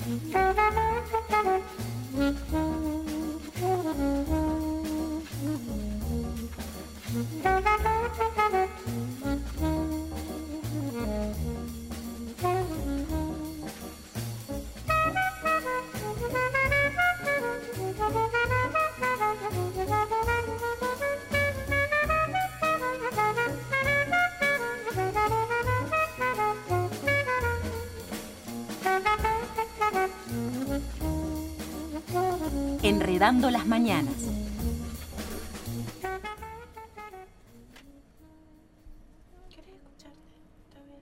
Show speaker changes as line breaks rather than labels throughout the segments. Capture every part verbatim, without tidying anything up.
Enredando las mañanas.
¿Querés escucharte? Está bien.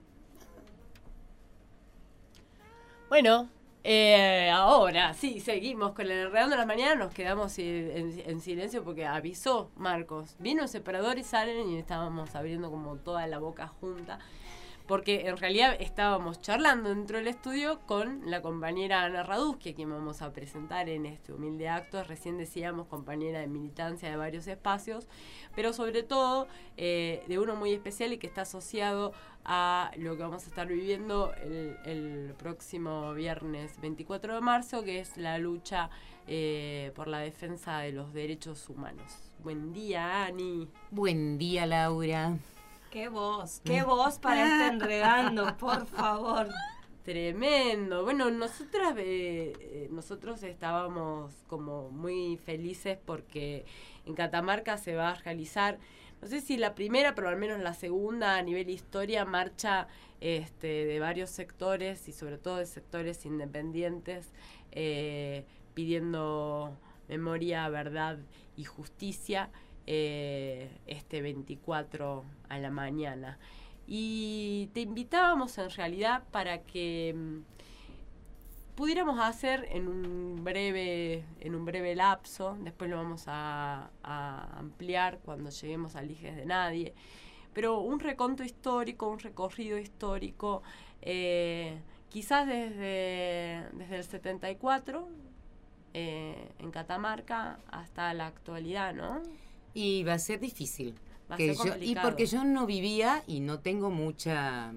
Bueno, eh, ahora sí, seguimos con el Enredando las mañanas. Nos quedamos en, en silencio porque avisó Marcos. Vino el separador y salen y estábamos abriendo como toda la boca junta. Porque en realidad estábamos charlando dentro del estudio con la compañera Ana Raduzki, a quien vamos a presentar en este humilde acto. Recién decíamos compañera de militancia de varios espacios, pero sobre todo eh, de uno muy especial y que está asociado a lo que vamos a estar viviendo el, el próximo viernes veinticuatro de marzo, que es la lucha eh, por la defensa de los derechos humanos. Buen día, Ani.
Buen día, Laura.
Qué voz, qué voz para este Enredando, por favor.
Tremendo. Bueno, nosotras, eh, eh, nosotros estábamos como muy felices porque en Catamarca se va a realizar, no sé si la primera, pero al menos la segunda a nivel historia, marcha este, de varios sectores y sobre todo de sectores independientes eh, pidiendo memoria, verdad y justicia. Eh, este veinticuatro a la mañana. Y te invitábamos en realidad para que mm, pudiéramos hacer en un breve, en un breve lapso, después lo vamos a, a ampliar cuando lleguemos al Hijes de Nadie, pero un reconto histórico, un recorrido histórico, eh, quizás desde, desde el setenta y cuatro eh, en Catamarca hasta la actualidad, ¿no?
Y va a ser difícil.
Va a
que
ser
yo, y
complicado.
porque yo no vivía y no tengo mucha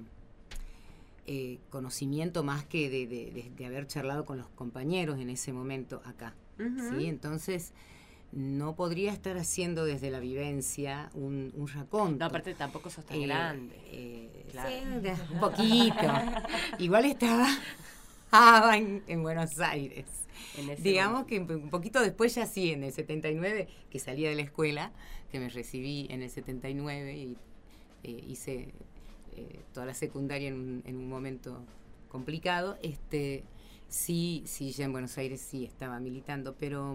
eh, conocimiento más que de, de, de, de haber charlado con los compañeros en ese momento acá. Uh-huh. ¿Sí? Entonces, no podría estar haciendo desde la vivencia un, un raconto.
No, aparte tampoco sos tan eh, grande.
Eh,
claro.
Sí, un poquito. Igual estaba ah, en, en Buenos Aires. Digamos momento. Que un poquito después ya sí, en el setenta y nueve, que salía de la escuela, que me recibí en el setenta y nueve y eh, hice eh, toda la secundaria en un, en un momento complicado, este sí, sí, ya en Buenos Aires sí estaba militando, pero,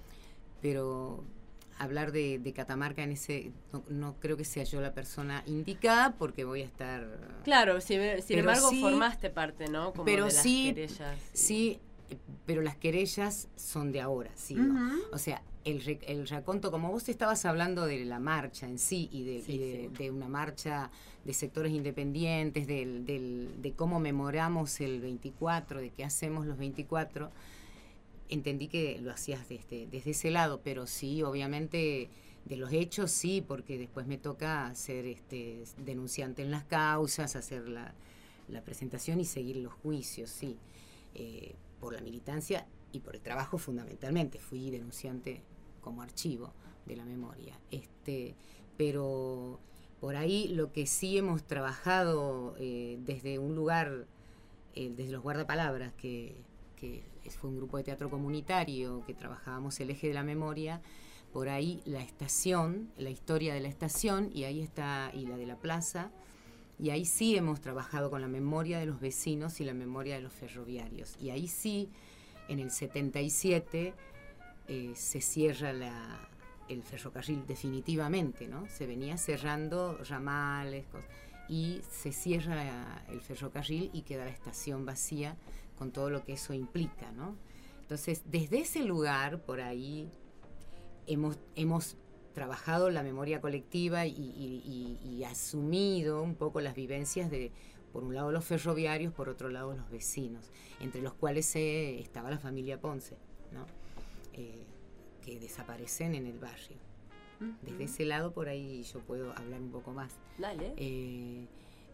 pero hablar de, de Catamarca en ese, no, no creo que sea yo la persona indicada porque voy a estar...
Claro, sin, sin embargo sí, formaste parte, ¿no? Como
pero
de las
sí,
querellas. Y...
sí, pero las querellas son de ahora, ¿sí?
Uh-huh.
¿No? O sea, el, el raconto, como vos estabas hablando de la marcha en sí y de,
sí,
y de,
sí.
de una marcha de sectores independientes, del, del, de cómo memoramos el veinticuatro, de qué hacemos los veinticuatro, entendí que lo hacías desde, desde ese lado, pero sí, obviamente, de los hechos sí, porque después me toca ser este, denunciante en las causas, hacer la, la presentación y seguir los juicios, sí. Eh, por la militancia y por el trabajo fundamentalmente. Fui denunciante como archivo de la memoria. Este, pero por ahí lo que sí hemos trabajado eh, desde un lugar, eh, desde los guardapalabras, que, que fue un grupo de teatro comunitario, que trabajábamos el eje de la memoria, por ahí la estación, la historia de la estación, y ahí está, y la de la plaza, y ahí sí hemos trabajado con la memoria de los vecinos y la memoria de los ferroviarios. Y ahí sí, en el setenta y siete, eh, se cierra la, el ferrocarril definitivamente, ¿no? Se venía cerrando ramales, cosas, y se cierra la, el ferrocarril y queda la estación vacía con todo lo que eso implica, ¿no? Entonces, desde ese lugar, por ahí, hemos... hemos trabajado la memoria colectiva y, y, y, y asumido un poco las vivencias de, por un lado los ferroviarios, por otro lado los vecinos, entre los cuales eh, estaba la familia Ponce, ¿no? Eh, que desaparecen en el barrio. Uh-huh. Desde ese lado por ahí yo puedo hablar un poco más.
Dale.
Eh,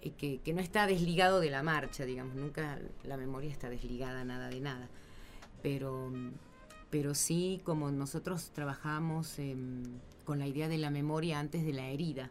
eh, que, que no está desligado de la marcha, digamos, nunca la memoria está desligada nada de nada, pero, pero sí, como nosotros trabajamos eh, con la idea de la memoria antes de la herida,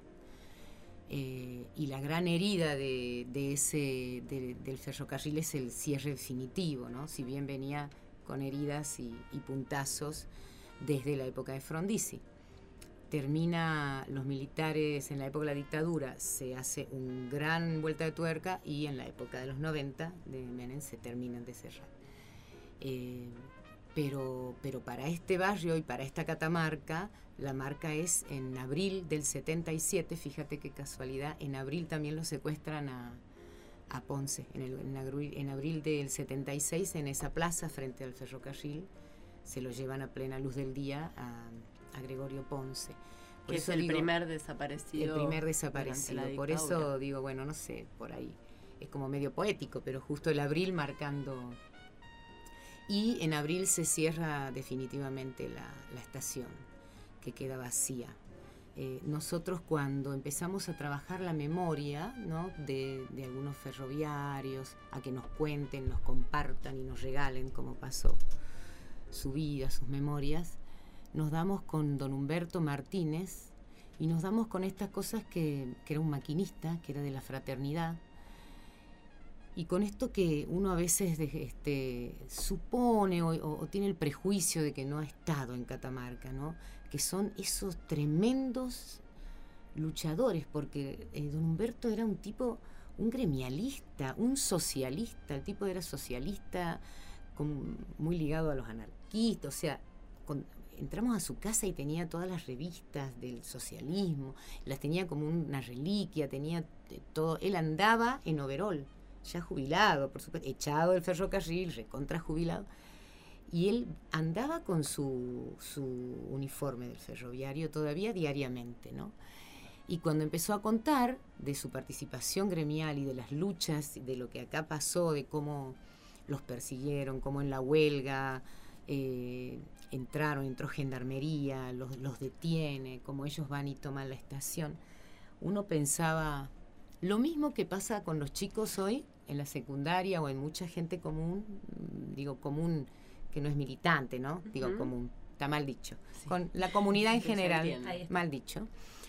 eh, y la gran herida de, de ese, de, del ferrocarril es el cierre definitivo, ¿no? Si bien venía con heridas y, y puntazos desde la época de Frondizi. Termina los militares en la época de la dictadura, se hace un gran vuelta de tuerca y en la época de los noventa de Menem se terminan de cerrar. Eh, pero, pero para este barrio y para esta Catamarca, la marca es en abril del setenta y siete, fíjate qué casualidad, en abril también lo secuestran a, a Ponce, en, el, en, abril, en abril del setenta y seis, en esa plaza frente al ferrocarril, se lo llevan a plena luz del día a, a Gregorio Ponce.
Por que es el digo, primer desaparecido.
El primer desaparecido. Por eso digo, bueno, no sé, por ahí es como medio poético, pero justo el abril marcando. Y en abril se cierra definitivamente la, la estación, que queda vacía. Eh, nosotros cuando empezamos a trabajar la memoria, ¿no? de, de algunos ferroviarios, a que nos cuenten, nos compartan y nos regalen cómo pasó su vida, sus memorias, nos damos con don Humberto Martínez y nos damos con estas cosas que, que era un maquinista, que era de la fraternidad, y con esto que uno a veces de, este, supone o, o, o tiene el prejuicio de que no ha estado en Catamarca, ¿no? Que son esos tremendos luchadores, porque eh, don Humberto era un tipo, un gremialista, un socialista, el tipo era socialista, con, muy ligado a los anarquistas, o sea, con, entramos a su casa y tenía todas las revistas del socialismo, las tenía como una reliquia, tenía todo, él andaba en overol, ya jubilado, por supuesto, echado del ferrocarril, recontra jubilado, y él andaba con su, su uniforme del ferroviario todavía diariamente, ¿no? Y cuando empezó a contar de su participación gremial y de las luchas, de lo que acá pasó, de cómo los persiguieron, cómo en la huelga eh, entraron, entró gendarmería, los, los detiene, cómo ellos van y toman la estación, uno pensaba lo mismo que pasa con los chicos hoy en la secundaria o en mucha gente común, digo común que no es militante, ¿no? Digo uh-huh. común, está mal dicho, sí. Con la comunidad en general, mal dicho,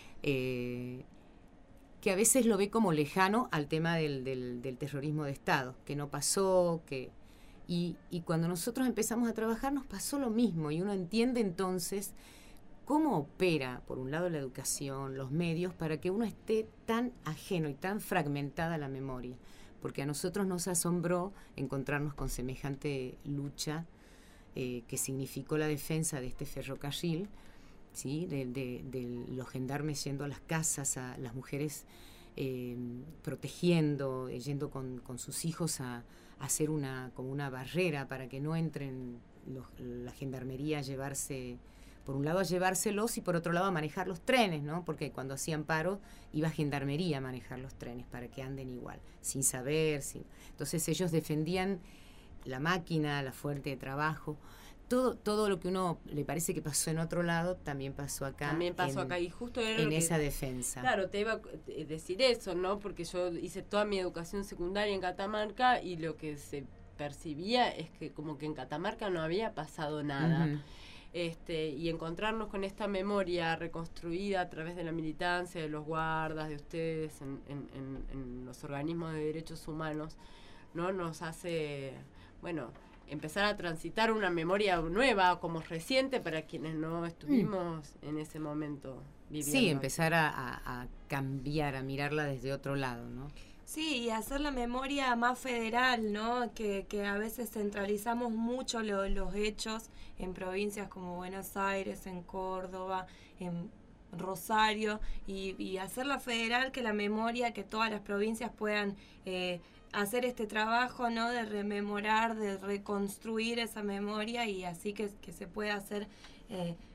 eh, que a veces lo ve como lejano al tema del, del, del terrorismo de Estado, que no pasó, que y, y cuando nosotros empezamos a trabajar nos pasó lo mismo y uno entiende entonces cómo opera, por un lado, la educación, los medios, para que uno esté tan ajeno y tan fragmentada la memoria. Porque a nosotros nos asombró encontrarnos con semejante lucha eh, que significó la defensa de este ferrocarril, ¿sí? de, de, de los gendarmes yendo a las casas, a las mujeres eh, protegiendo, eh, yendo con, con sus hijos a, a hacer una, como una barrera para que no entren los, la gendarmería a llevarse... Por un lado a llevárselos y por otro lado a manejar los trenes, ¿no? Porque cuando hacían paro iba gendarmería a manejar los trenes para que anden igual, sin saber. Sin... Entonces ellos defendían la máquina, la fuente de trabajo. Todo, todo lo que uno le parece que pasó en otro lado también pasó acá.
También pasó
en,
acá y justo era
en
lo que,
esa defensa.
Claro, te iba a decir eso, ¿no? Porque yo hice toda mi educación secundaria en Catamarca y lo que se percibía es que como que en Catamarca no había pasado nada. Uh-huh. Este, y encontrarnos con esta memoria reconstruida a través de la militancia, de los guardas, de ustedes en, en, en, en los organismos de derechos humanos, ¿no? Nos hace, bueno, empezar a transitar una memoria nueva, como reciente, para quienes no estuvimos mm. en ese momento viviendo.
Sí, empezar a, a, a cambiar, a mirarla desde otro lado, ¿no?
Sí, y hacer la memoria más federal, ¿no? Que, que a veces centralizamos mucho lo, los hechos en provincias como Buenos Aires, en Córdoba, en Rosario, y, y hacerla federal, que la memoria, que todas las provincias puedan eh, hacer este trabajo, ¿no? De rememorar, de reconstruir esa memoria y así que, que se pueda hacer eh,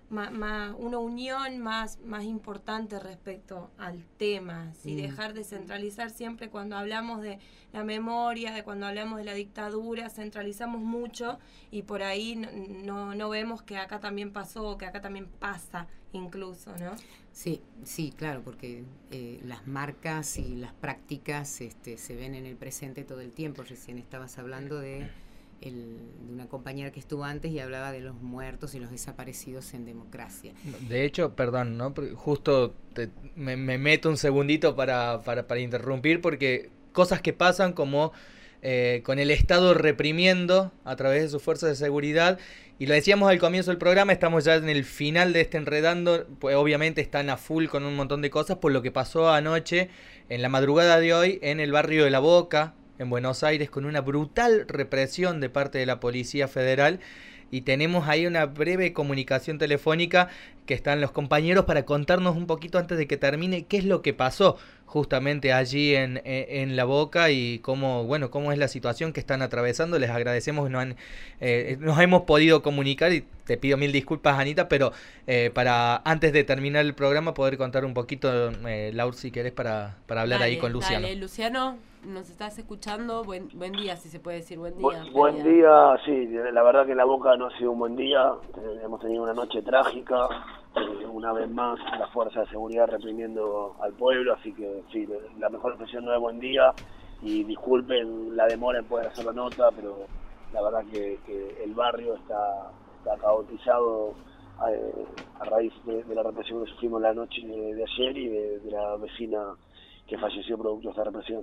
más, más, una unión más, más importante respecto al tema, ¿sí? Mm. Dejar de centralizar siempre cuando hablamos de la memoria, de cuando hablamos de la dictadura, centralizamos mucho y por ahí no, no, no vemos que acá también pasó, que acá también pasa incluso, ¿no?
Sí, sí, claro, porque eh, las marcas y las prácticas este, se ven en el presente todo el tiempo. Recién estabas hablando de... El, de una compañera que estuvo antes y hablaba de los muertos y los desaparecidos en democracia.
De hecho, perdón, ¿no? Justo te, me, me meto un segundito para, para, para interrumpir, porque cosas que pasan como eh, con el Estado reprimiendo a través de sus fuerzas de seguridad, y lo decíamos al comienzo del programa, estamos ya en el final de este Enredando, pues obviamente están a full con un montón de cosas por lo que pasó anoche, en la madrugada de hoy, en el barrio de La Boca, en Buenos Aires, con una brutal represión de parte de la Policía Federal, y tenemos ahí una breve comunicación telefónica que están los compañeros para contarnos un poquito antes de que termine qué es lo que pasó justamente allí en, en, en La Boca y cómo, bueno, cómo es la situación que están atravesando. Les agradecemos que nos, han, eh, nos hemos podido comunicar y te pido mil disculpas, Anita, pero eh, para antes de terminar el programa poder contar un poquito, eh, Laur, si querés, para, para hablar dale, ahí con Luciano.
Dale, Luciano, nos estás escuchando, buen buen día, si se puede decir, buen día.
Buen, buen día, sí, la verdad que La Boca no ha sido un buen día, hemos tenido una noche trágica, eh, una vez más la fuerza de seguridad reprimiendo al pueblo, así que sí, la mejor expresión no es buen día, y disculpen la demora en poder hacer la nota, pero la verdad que, que el barrio está, está caotizado eh, a raíz de, de la represión que sufrimos la noche de, de ayer y de, de la vecina que falleció producto de esta represión.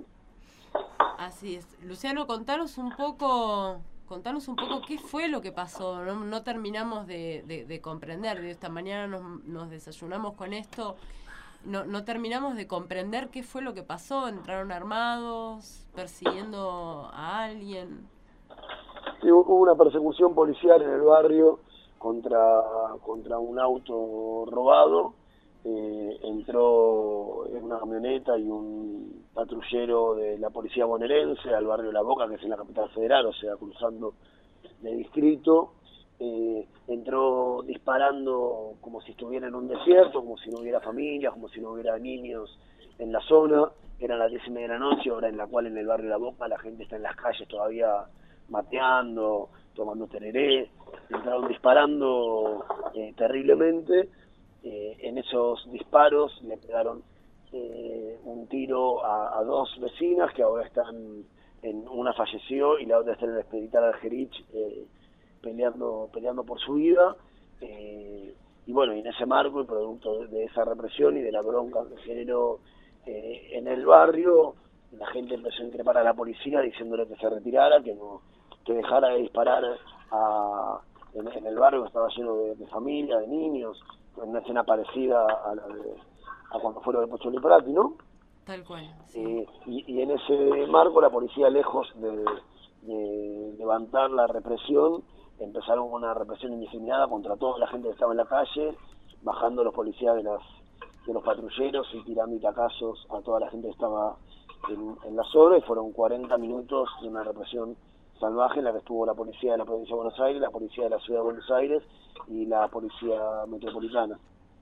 Así es. Luciano, contanos un poco, contanos un poco qué fue lo que pasó. No, no terminamos de, de, de comprender. De esta mañana nos, nos desayunamos con esto. No, no terminamos de comprender qué fue lo que pasó. ¿Entraron armados, persiguiendo a alguien?
Sí, hubo una persecución policial en el barrio contra, contra un auto robado. Eh, entró en una camioneta y un patrullero de la policía bonaerense al barrio La Boca, que es en la capital federal, o sea, cruzando de distrito. Eh, entró disparando como si estuviera en un desierto, como si no hubiera familias, como si no hubiera niños en la zona. Eran las diez y media de la noche, hora en la cual en el barrio La Boca la gente está en las calles todavía mateando, tomando tereré. Entraron disparando eh, terriblemente. Eh, en esos disparos le pegaron eh, un tiro a, a dos vecinas que ahora están, en una falleció y la otra está en el Expeditar Algerich eh, peleando peleando por su vida. Eh, y bueno, y en ese marco, y producto de, de esa represión y de la bronca que generó eh, en el barrio, la gente empezó a increpar a la policía diciéndole que se retirara, que no que dejara de disparar a, en, en el barrio que estaba lleno de, de familia, de niños, en una escena parecida a la de, a cuando fueron de Pocholo y Prati, ¿no?
Tal cual. Sí.
Eh, y, y en ese marco la policía, lejos de, de levantar la represión, empezaron una represión indiscriminada contra toda la gente que estaba en la calle, bajando los policías de las de los patrulleros y tirando itacazos a toda la gente que estaba en, en la zona, y fueron cuarenta minutos de una represión salvaje en la que estuvo la policía de la provincia de Buenos Aires, la policía de la ciudad de Buenos Aires y la policía metropolitana.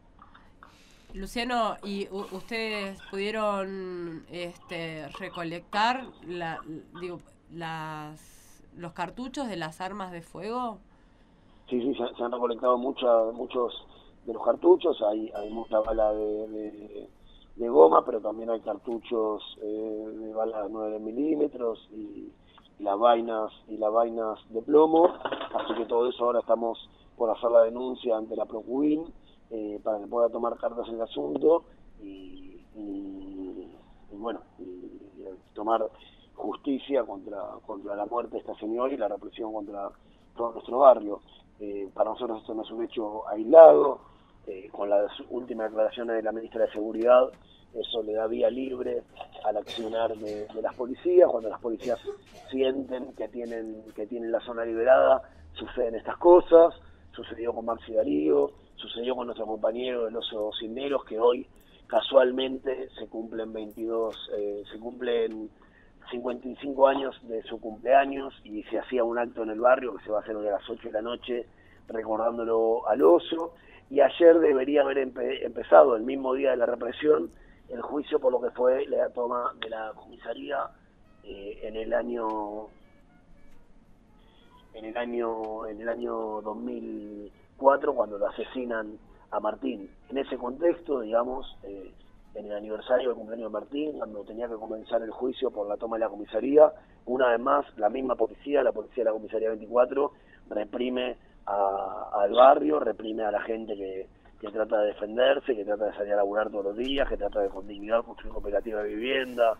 Luciano, ¿y ustedes pudieron este, recolectar la, digo, las, los cartuchos de las armas de fuego?
Sí, sí, se, se han recolectado mucha, muchos de los cartuchos, hay, hay mucha bala de, de, de goma, pero también hay cartuchos eh, de balas nueve milímetros y las vainas y las vainas de plomo, así que todo eso ahora estamos por hacer la denuncia ante la Procubin eh, para que pueda tomar cartas en el asunto y, y, y bueno, y, y tomar justicia contra contra la muerte de esta señora y la represión contra todo nuestro barrio. Eh, para nosotros esto no es un hecho aislado, eh, con las últimas declaraciones de la ministra de Seguridad, eso le da vía libre al accionar de, de las policías. Cuando las policías sienten que tienen que tienen la zona liberada, suceden estas cosas. Sucedió con Maxi Darío, sucedió con nuestro compañero el Oso Cisneros, que hoy casualmente se cumplen veintidós, eh, se cumplen cincuenta y cinco años de su cumpleaños, y se hacía un acto en el barrio que se va a hacer hoy a las ocho de la noche recordándolo al Oso. y ayer debería haber empe empezado el mismo día de la represión el juicio por lo que fue la toma de la comisaría eh, en el año en el año en el año dos mil cuatro, cuando lo asesinan a Martín. En ese contexto, digamos, eh, en el aniversario del cumpleaños de Martín, cuando tenía que comenzar el juicio por la toma de la comisaría, una vez más la misma policía, la policía de la comisaría veinticuatro, reprime a, al barrio, reprime a la gente que, que trata de defenderse, que trata de salir a laburar todos los días, que trata de con dignidad construir cooperativa de vivienda.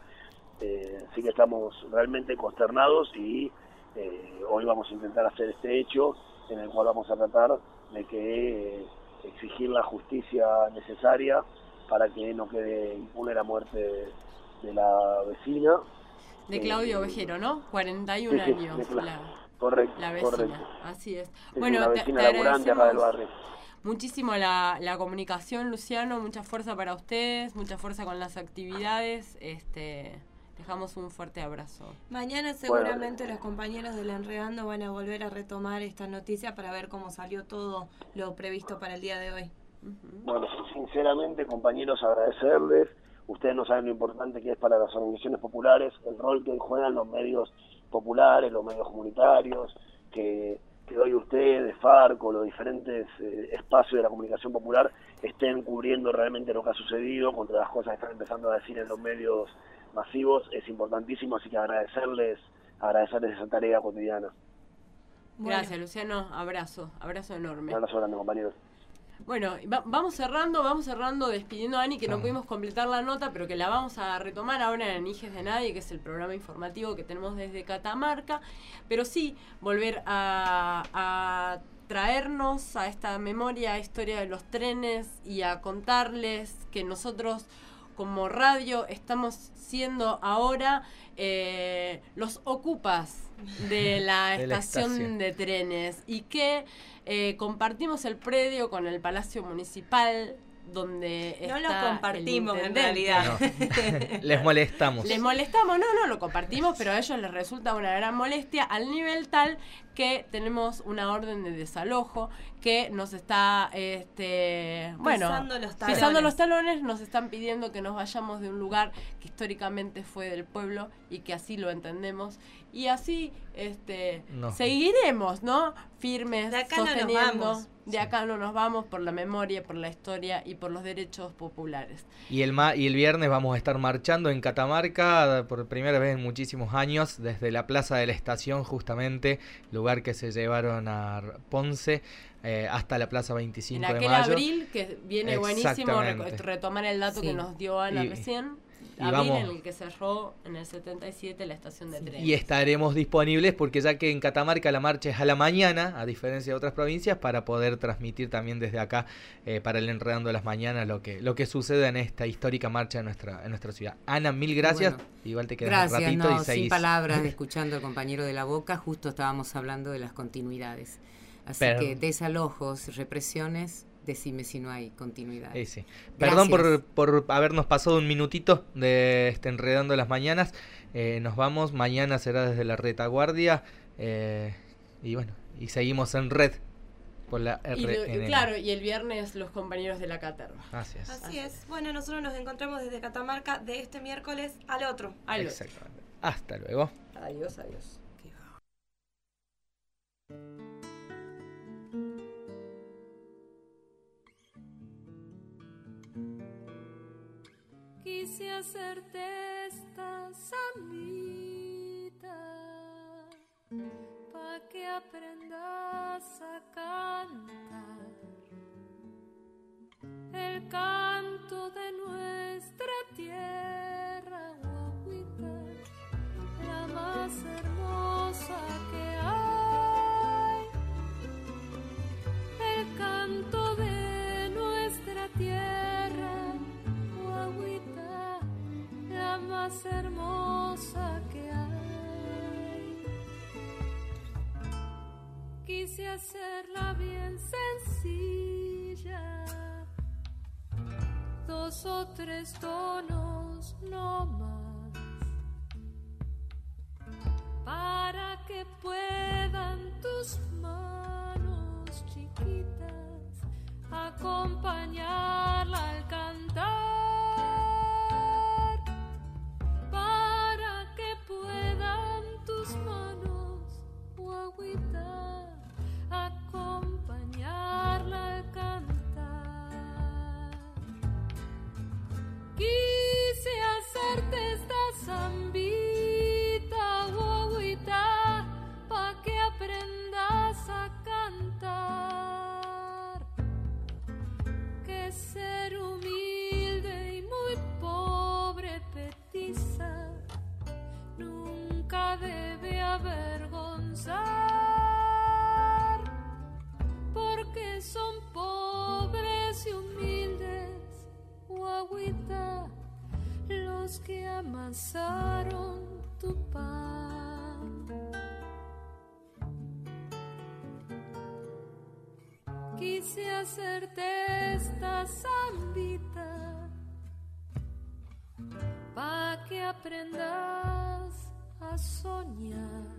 Eh, así que estamos realmente consternados y eh, hoy vamos a intentar hacer este hecho en el cual vamos a tratar de que eh, exigir la justicia necesaria para que no quede impune la muerte de, de la vecina.
De Claudio
eh,
Ovejero, ¿no? cuarenta y un
sí, sí,
años.
de,
la,
correcto,
la vecina,
correcto.
así es.
Es
bueno,
una
te,
vecina
te
laburante acá del barrio.
Muchísimo la, la comunicación, Luciano, mucha fuerza para ustedes, mucha fuerza con las actividades. Este, dejamos un fuerte abrazo.
Mañana seguramente bueno, los compañeros del Enredando van a volver a retomar esta noticia para ver cómo salió todo lo previsto para el día de hoy.
Bueno, sinceramente, compañeros, agradecerles. Ustedes no saben lo importante que es para las organizaciones populares, el rol que juegan los medios populares, los medios comunitarios, que, que hoy ustedes, Farco, los diferentes eh, espacios de la comunicación popular estén cubriendo realmente lo que ha sucedido contra las cosas que están empezando a decir en los medios masivos. Es importantísimo, así que agradecerles, agradecerles esa tarea cotidiana.
Gracias, bueno. Luciano, abrazo, abrazo enorme.
Un abrazo grande, compañeros.
Bueno, va, vamos cerrando, vamos cerrando, despidiendo a Ani, que no pudimos completar la nota, pero que la vamos a retomar ahora en Hijes de Nadie, que es el programa informativo que tenemos desde Catamarca, pero sí volver a, a traernos a esta memoria, historia de los trenes y a contarles que nosotros como radio estamos siendo ahora eh, los ocupas de la, de la estación, estación de trenes y que eh, compartimos el predio con el Palacio Municipal donde
no
está
lo compartimos en realidad.
No. Les molestamos.
Les molestamos, no, no lo compartimos, pero a ellos les resulta una gran molestia al nivel tal que tenemos una orden de desalojo que nos está, este, bueno,
pisando los talones.
pisando los talones, nos están pidiendo que nos vayamos de un lugar que históricamente fue del pueblo y que así lo entendemos y así, este, no. seguiremos, ¿no? Firmes,
de acá
sosteniendo.
No nos vamos.
De acá no nos vamos por la memoria, por la historia y por los derechos populares.
Y el ma y el viernes vamos a estar marchando en Catamarca por primera vez en muchísimos años, desde la Plaza de la Estación, justamente, lugar que se llevaron a Ponce, eh, hasta la Plaza veinticinco de mayo.
En aquel abril, que viene buenísimo retomar el dato sí. que nos dio Ana y, recién.
Y
abril
vamos,
en el que cerró en el setenta y siete la estación de trenes.
Y estaremos disponibles porque ya que en Catamarca la marcha es a la mañana, a diferencia de otras provincias, para poder transmitir también desde acá eh, para el Enredando de las Mañanas lo que lo que sucede en esta histórica marcha en nuestra en nuestra ciudad. Ana, mil gracias. Bueno, igual te quedas
gracias,
un ratito
no,
y seguís.
Sin palabras, escuchando al compañero de la Boca, justo estábamos hablando de las continuidades. Así Pero, que desalojos, represiones... Decime si no hay continuidad.
Sí, sí. Perdón por, por habernos pasado un minutito de este Enredando las Mañanas. Eh, nos vamos. Mañana será desde la retaguardia. Eh, y bueno, y seguimos en red por la R
N. Y, claro, y el viernes los compañeros de la Caterva.
Así es.
Así es. Bueno, nosotros nos encontramos desde Catamarca de este miércoles al otro.
Al
Exactamente. Otro. Hasta luego.
Adiós, adiós.
Quise hacerte esta sambita pa' que aprendas a cantar el canto de nuestra tierra, guaguita, la más hermosa que hay, el canto de nuestra tierra, guaguita, la más hermosa que hay. Quise hacerla bien sencilla, dos o tres tonos no más, para que puedan tus manos chiquitas acordar zambita, guaguita, pa' que aprendas a cantar. Que ser humilde y muy pobre petiza nunca debe avergonzar, porque son pobres y humildes, guaguita, los que amasaron tu pan. Quise hacerte esta zambita pa' que aprendas a soñar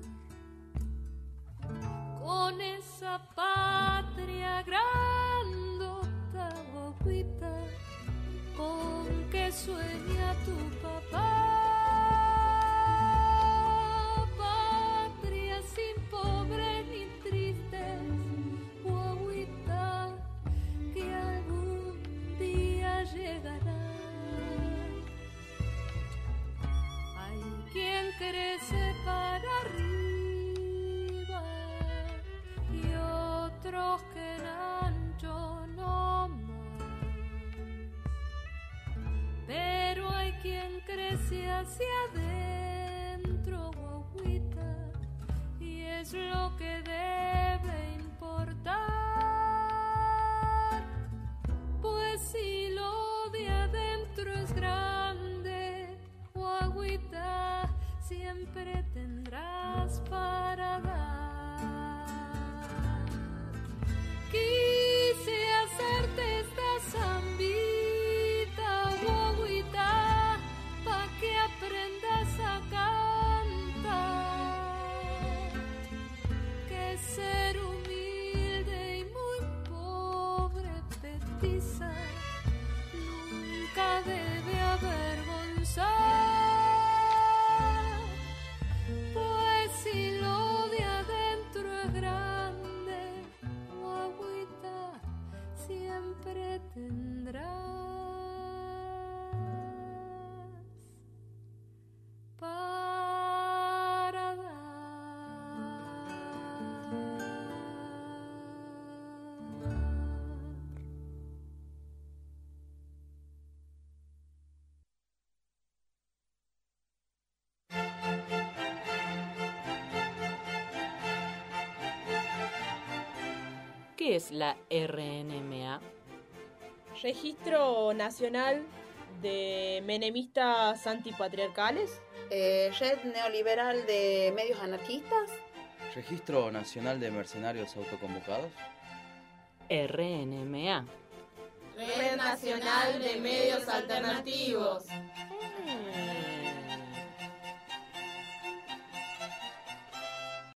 con esa patria grandota, guaguita, con que sueña tu papá. Patria sin pobres ni tristes, guaguita, que algún día llegará. Hay quien crece para arriba y otros que en ancho no más, pero hay quien crece hacia adentro, guaguita, y es lo que debe importar, pues si lo de adentro es grande, guaguita, siempre tendrás para dar. Quise hacerte esta zambita, guaguita, pa' que aprendas a cantar. Que ser humilde y muy pobre petiza nunca debe avergonzar, pues si lo de adentro es grande, guaguita, siempre tendrás para dar.
¿Qué es la R N M A?
Registro Nacional de Menemistas Antipatriarcales.
Eh, Red Neoliberal de Medios Anarquistas.
Registro Nacional de Mercenarios Autoconvocados.
R N M A.
Red Nacional de Medios Alternativos.